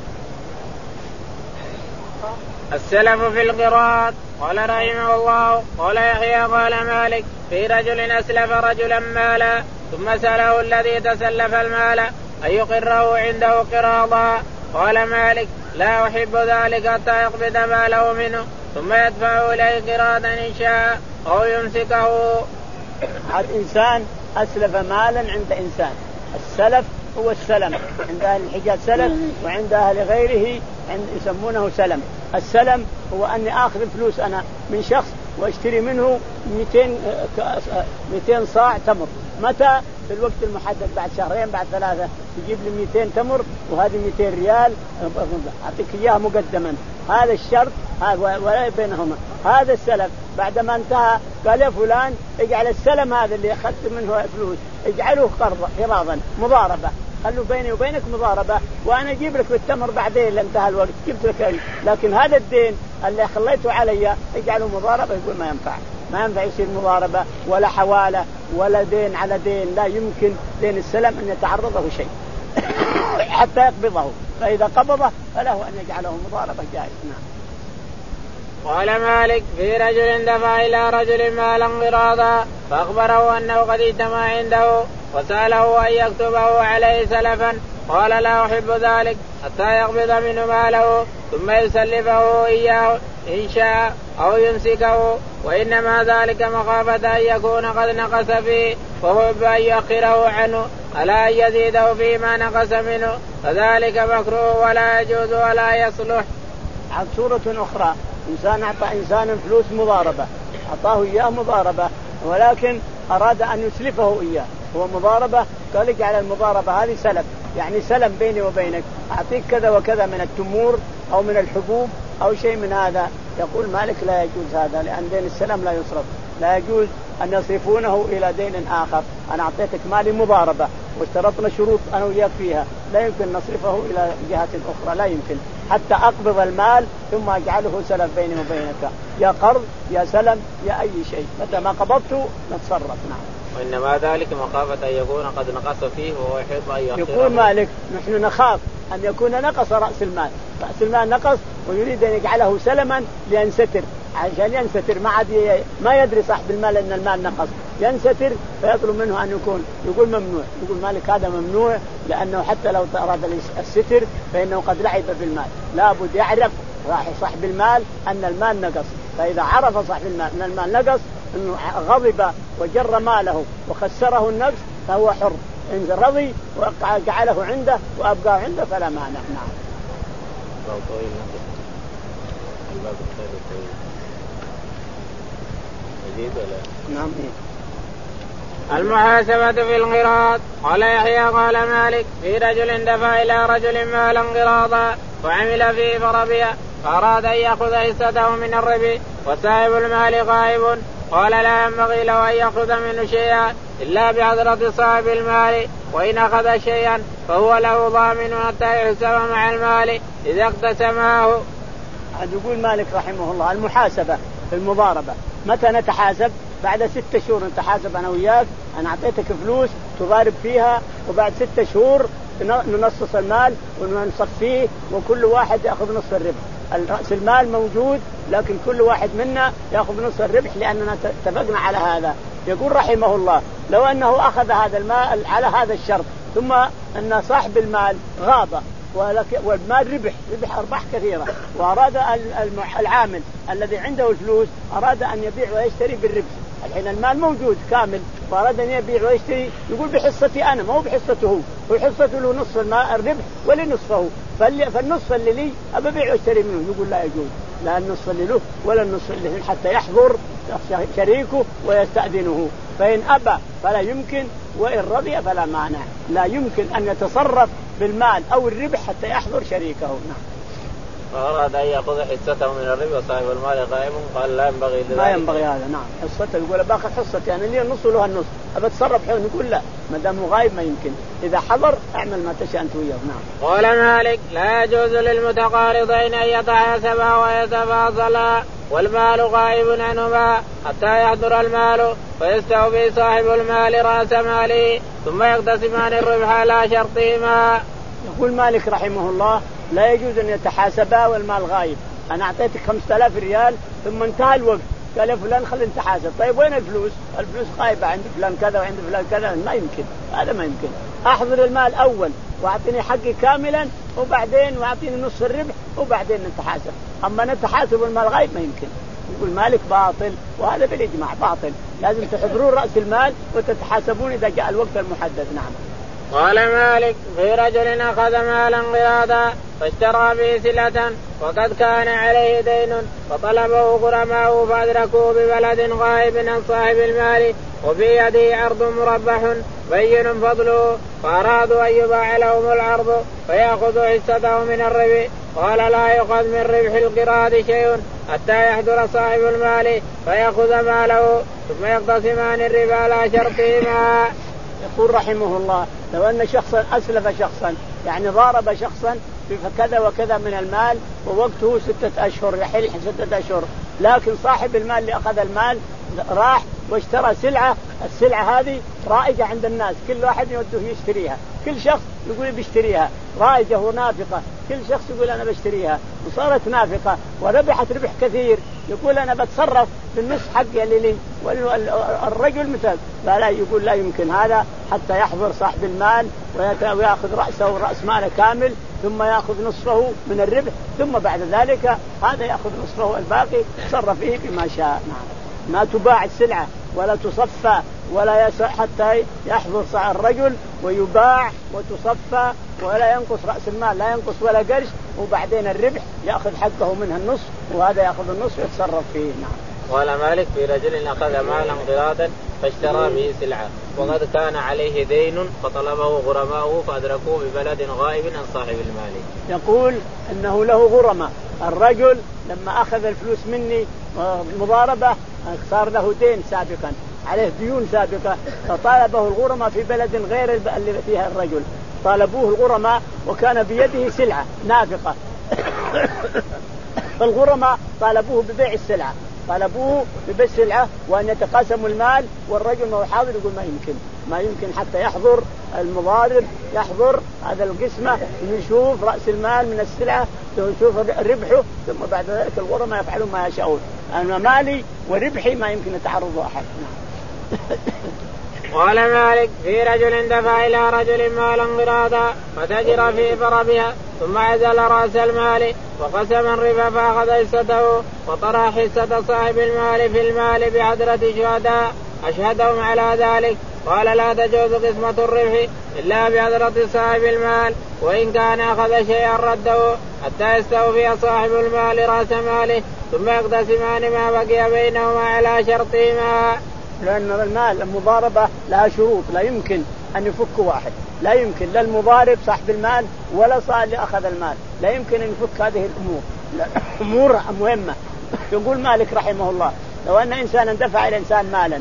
السلف في القراض. قال رحمه الله قال يحيى قال مالك في رجل أسلف رجلا مالا ثم سأله الذي تسلف المال أن يقره عنده قراضا، قال مالك لا أحب ذلك حتى يقبض ماله منه ثم يدفعه إليه قراضا إن شاء أو يمسكه. هذا إنسان أسلف مالا عند إنسان، السلف هو السلم عند أهل الحجاز سلف وعند أهل غيره يسمونه سلم. السلم هو أني آخذ فلوس أنا من شخص واشتري منه مئتين صاع تمر، متى؟ في الوقت المحدد بعد شهرين بعد ثلاثة تجيب لي مئتين تمر وهذه مئتين ريال أعطيك إياها مقدما، هذا الشرط ولا بينهما. هذا السلف بعدما انتهى قال يا فلان اجعل السلم هذا اللي أخذت منه فلوس اجعله قرض قراضا مضاربة، خلوا بيني وبينك مضاربة وأنا أجيب لك بالتمر بعدين لانتهى الوقت جبت لك، لكن هذا الدين اللي خليته علي اجعله مضاربة. يقول ما ينفع ما ينفع يصير مضاربة ولا حوالة ولا دين على دين، لا يمكن دين السلم أن يتعرضه شيء حتى يقبضه، فإذا قبضه فله أن يجعله مضاربة جائز. نعم. قال مالك في رجل دفع إلى رجل مالا قراضا فأخبره أنه قد اجتمع عنده وسأله أن يكتبه عليه سلفا، قال لا أحب ذلك حتى يقبض منه ماله ثم يسلفه إياه إن شاء أو يمسكه، وإنما ذلك مخافة أن يكون قد نقص فيه وهو أن يؤخره عنه ألا أن يزيده فيما نقص منه، فذلك مكروه ولا يجوز ولا يصلح. عن صورة أخرى إنسان أعطى إنسان فلوس مضاربة، أعطاه إياه مضاربة ولكن أراد أن يسلفه إياه، هو مضاربة قال لك على المضاربة هذه سلف، يعني سلم بيني وبينك، أعطيك كذا وكذا من التمور أو من الحبوب أو شيء من هذا. يقول مالك لا يجوز هذا، لأن دين السلم لا يصرف، لا يجوز أن يصرفونه إلى دين آخر. أنا أعطيتك مالي مضاربة واشترطنا شروط أنا وياك فيها، لا يمكن نصرفه إلى جهة أخرى، لا يمكن حتى أقبض المال ثم أجعله سلف بيني وبينك، يا قرض يا سلم يا أي شيء، متى ما قبضته نتصرف. نعم. وإنما ذلك مخافة أن يكون قد نقص فيه وهو يحب أن يؤخره. يقول مالك نحن نخاف أن يكون نقص رأس المال، رأس المال نقص ويريد أن يجعله سلما لينستر، عشان ينستر ما عاد ما يدري صاحب المال أن المال نقص، ينستر فيطلب منه أن يكون. يقول ممنوع، يقول مالك هذا ممنوع، لأنه حتى لو أراد الستر فإنه قد لعب بالمال، لابد يعرف صاحب المال أن المال نقص، فإذا عرف صاحب المال أن المال نقص إنه غضب وجر ماله وخسره النفس فهو حر، إن رضي وجعله عنده وأبقاه عنده فلا مانع. نعم. نعم. المحاسبة في القراض. قال يحيى قال مالك في رجل دفع إلى رجل مالا قراضا وعمل فيه فربيع فأراد أن يأخذ حصته من الربح وصاحب المال غائب، قال لا ينبغي له أن يأخذ منه شيئا إلا بحضرة صاحب المال، وإن أخذ شيئا فهو له ضامن حتى يحسب مع المال إذا اقتسماه. يقول مالك رحمه الله المحاسبة في المضاربة، متى نتحاسب؟ بعد ستة شهور نتحاسب أنا وياك، أنا أعطيتك فلوس تضارب فيها، وبعد ستة شهور ننصص المال وننصف فيه وكل واحد يأخذ نصف الربح. رأس المال موجود لكن كل واحد منا يأخذ نصف الربح لأننا اتفقنا على هذا. يقول رحمه الله لو أنه أخذ هذا المال على هذا الشرط ثم أن صاحب المال غاب والمال ربح ربح أرباح كثيرة، وأراد العامل الذي عنده الفلوس أراد أن يبيع ويشتري بالربح، الحين المال موجود كامل وأراد أن يبيع ويشتري، يقول بحصتي أنا ما هو بحصته هو، وحصته له نصف المال الربح ولنصفه، فالنصف اللي لي أبيع واشتري منه. يقول لا يجوز، لا النصف اللي له ولا النصف اللي حتى يحضر شريكه ويستأذنه، فإن أبى فلا يمكن وإن رضي فلا مانع، لا يمكن أن يتصرف بالمال أو الربح حتى يحضر شريكه. نعم. فأراد أن يأخذ حصته من الربح وصاحب المال غائب، قال لا ينبغي لذلك. ما ينبغي هذا. نعم. حصته يقول باخذ حصتي يعني لي النص له النص، أبى أتصرف حين، يقول لا ما دام غائب ما يمكن، إذا حضر أعمل ما تشاء أنت وياه. نعم. قال مالك لا يجوز للمتقارضين أن يتحاسبا ويتفاضلا والمال غائب عنهما حتى يحضر المال فيستوفي صاحب المال رأس ماله ثم يقتسمان الربح على شرطهما. يقول مالك رحمه الله لا يجوز أن يتحاسبا والمال غايب، أنا أعطيتك خمسة آلاف ريال ثم انتهى الوقت قال يا فلان خلي نتحاسب، طيب وين الفلوس؟ الفلوس غايبة عند فلان كذا وعند فلان كذا، ما يمكن، هذا ما يمكن. أحضر المال أول وأعطيني حقي كاملا وبعدين وأعطيني نصف الربح وبعدين نتحاسب، أما نتحاسب والمال غايب ما يمكن. يقول مالك باطل، وهذا بالإجماع باطل، لازم تحضرون رأس المال وتتحاسبون إذا جاء الوقت المحدد. نعم. قال مالك في رجل أخذ مالا قراضا فاشترى به سلة وقد كان عليه دين فطلبه غرماؤه فأدركوه ببلد غائب عن صاحب المال وفي يده عرض مربح بين فضله، فأرادوا أن يباع لهم العرض فيأخذوا حصته من الربح، قال لا يؤخذ من ربح القراض شيء حتى يحضر صاحب المال فيأخذ ماله ثم يقتسمان الربا على شرطهما. يقول رحمه الله لو أن شخصا أسلف شخصا يعني ضارب شخصا في كذا وكذا من المال ووقته ستة أشهر يحل ستة أشهر، لكن صاحب المال اللي أخذ المال راح واشترى سلعة، السلعة هذه رائجة عند الناس، كل واحد يوده يشتريها، كل شخص يقول بيشتريها، رائجة ونافقة، كل شخص يقول أنا بشتريها، وصارت نافقة وربحت ربح كثير، يقول أنا بتصرف بالنصف حقي اللي لي والرجل مثل لا يقول لا يمكن هذا حتى يحضر صاحب المال ويأخذ رأسه رأس ماله كامل ثم يأخذ نصفه من الربح ثم بعد ذلك هذا يأخذ نصفه الباقي يتصرف فيه بما شاء. ما تباع السلعة ولا تصفى ولا يسع حتى يحضر صاع الرجل ويباع وتصفى ولا ينقص رأس المال لا ينقص ولا قرش وبعدين الربح يأخذ حقه منها النصف وهذا يأخذ النصف يتصرف فيه. نعم. قال مالك في رجل أخذ مالا قراضا فاشترى به سلعة وقد كان عليه دين فطلبه غرماؤه فأدركوه ببلد غائب عن صاحب المال. يقول أنه له غرماء. الرجل لما أخذ الفلوس مني مضاربة صار له دين سابقا عليه ديون سابقة فطالبه الغرماء في بلد غير اللي فيها الرجل طالبوه الغرماء وكان بيده سلعة نافقة فالغرماء طالبوه ببيع السلعة طالبوه ببيع السلعة وأن يتقاسموا المال والرجل ما هو حاضر يقول ما يمكن ما يمكن حتى يحضر المضارب يحضر هذا القسمة يشوف رأس المال من السلعة يشوف ربحه ثم بعد ذلك الغرماء يفعلون ما يشاءون. أنا مالي وربحي ما يمكن يتعرض أحد. قال مالك في رجل دفع إلى رجل مالا قراضا فتجر في فربها ثم عزل رأس المال وقسم الربا فأخذ حصته وطرح حصة صاحب المال في المال بحضرة شهداء أشهدهم على ذلك. قال لا تجوز قسمة الربح إلا بحضرة صاحب المال وإن كان أخذ شيئا رده حتى يستوفي صاحب المال رأس ماله ثم يقتسمان ما بقي بينهما على شرطهما. لأن المال المضاربة لها شروط لا يمكن أن يفك واحد لا يمكن لا المضارب صاحب المال ولا صاحب اللي أخذ المال لا يمكن أن يفك هذه الأمور أمور مهمة. يقول مالك رحمه الله لو أن إنسانا دفع إلى إنسان مالا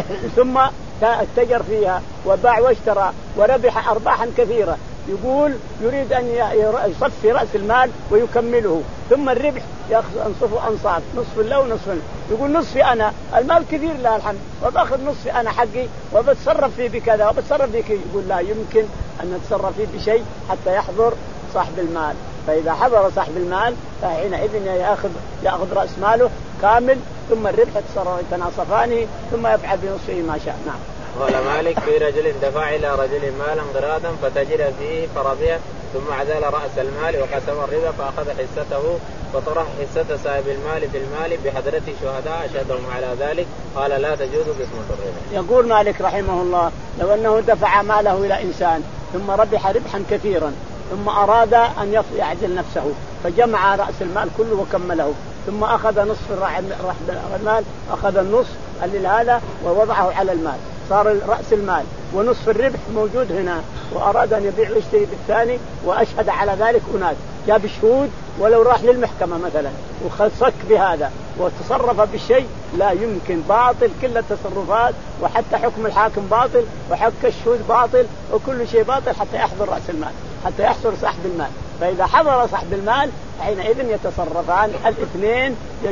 ثم اتجر فيها وباع واشترى وربح أرباحا كثيرة يقول يريد أن يصفي رأس المال ويكمله ثم الربح يأخذ أنصفه أنصاف نصف له ونصف له. يقول نصفي أنا المال كثير لله الحمد وبأخذ نصفي أنا حقي وبتصرف فيه بكذا وبتصرف فيه كذا. يقول لا يمكن أن نتصرف فيه بشيء حتى يحضر صاحب المال. فإذا حضر صاحب المال فحينئذ يأخذ يأخذ رأس ماله كامل ثم الربح يتناصفانه ثم يفعل بنصفه ما شاء. نعم. قال مالك في رجل دفع إلى رجل مالا قراضا فتجر فيه فربح ثم عزل رأس المال وقسم الربا فأخذ حصته وطرح حصة صاحب المال في المال بحضرة شهداء أشهدهم على ذلك. قال لا تجوز قسمة الربا. يقول مالك رحمه الله لو أنه دفع ماله إلى إنسان ثم ربح ربحا كثيرا ثم أراد أن يعزل نفسه فجمع رأس المال كله وكمله ثم أخذ نصف المال أخذ النصف اللي هذا ووضعه على المال صار رأس المال ونصف الربح موجود هنا وأراد أن يبيع ويشتري بالثاني وأشهد على ذلك أناس جاب الشهود ولو راح للمحكمة مثلا وخصك بهذا وتصرف بالشيء لا يمكن باطل كل التصرفات وحتى حكم الحاكم باطل وحق الشهود باطل وكل شيء باطل حتى يحضر رأس المال حتى يحصل صاحب المال. فإذا حضر صاحب المال حينئذ يتصرفان الاثنين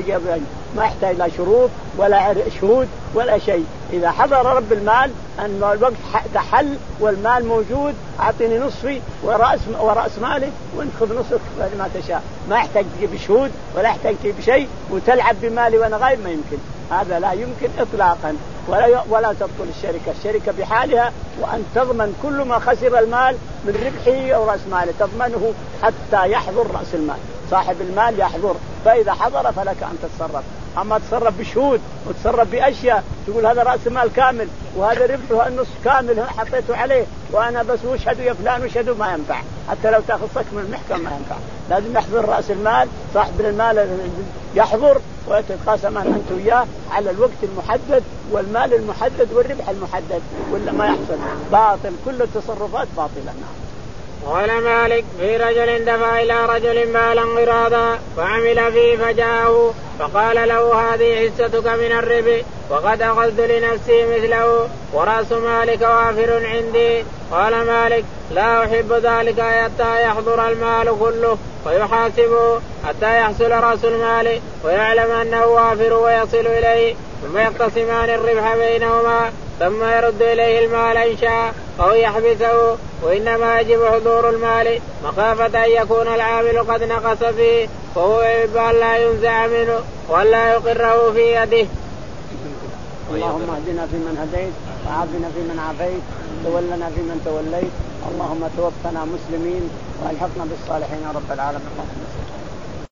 ما يحتاج لا شروط ولا شهود ولا شيء. إذا حضر رب المال أن الوقت تحل والمال موجود أعطيني نصفي ورأس ورأس مالي وانخذ نصفك ما تشاء ما يحتاج تجيب شهود ولا يحتاج تجيب شيء وتلعب بمالي وأنا غايب ما يمكن هذا لا يمكن إطلاقا. ولا ولا تبطل الشركة الشركة بحالها وأن تضمن كل ما خسر المال من ربحه أو رأس ماله تضمنه حتى يحضر رأس المال صاحب المال يحضر. فإذا حضر فلك أن تتصرف. أما تصرف بشهود وتصرف بأشياء تقول هذا رأس مال كامل وهذا ربحه النص كامل حطيته عليه وأنا بس وشهدوا يا فلان وشهدوا ما ينفع حتى لو تأخذ صك من المحكمة ما ينفع. لازم يحضر رأس المال صاحب المال يحضر ويتقاسمان أنت وياه على الوقت المحدد والمال المحدد والربح المحدد ولا ما يحصل باطل كل التصرفات باطلة. قال مالك في رجل دفع إلى رجل مالا قراضا فعمل فيه فجاءه فقال له هذه حصتك من الربح وقد أخذت لنفسي مثله ورأس مالك وافر عندي. قال مالك لا أحب ذلك حتى يحضر المال كله ويحاسبه حتى يحصل رأس المال ويعلم أنه وافر ويصل إليه ثم يقتسمان الربح بينهما ثم يرد إليه المال إن شاء أو يحبسه. وإنما يجب حضور المال مخافة أن يكون العامل قد نقص فيه وهو يحب أن لا ينزع منه ولا يقره في يده. اللهم اهدنا فيمن هديت وعافنا فيمن عافيت تولنا فيمن توليت اللهم توفنا مسلمين والحقنا بالصالحين يا رب العالمين.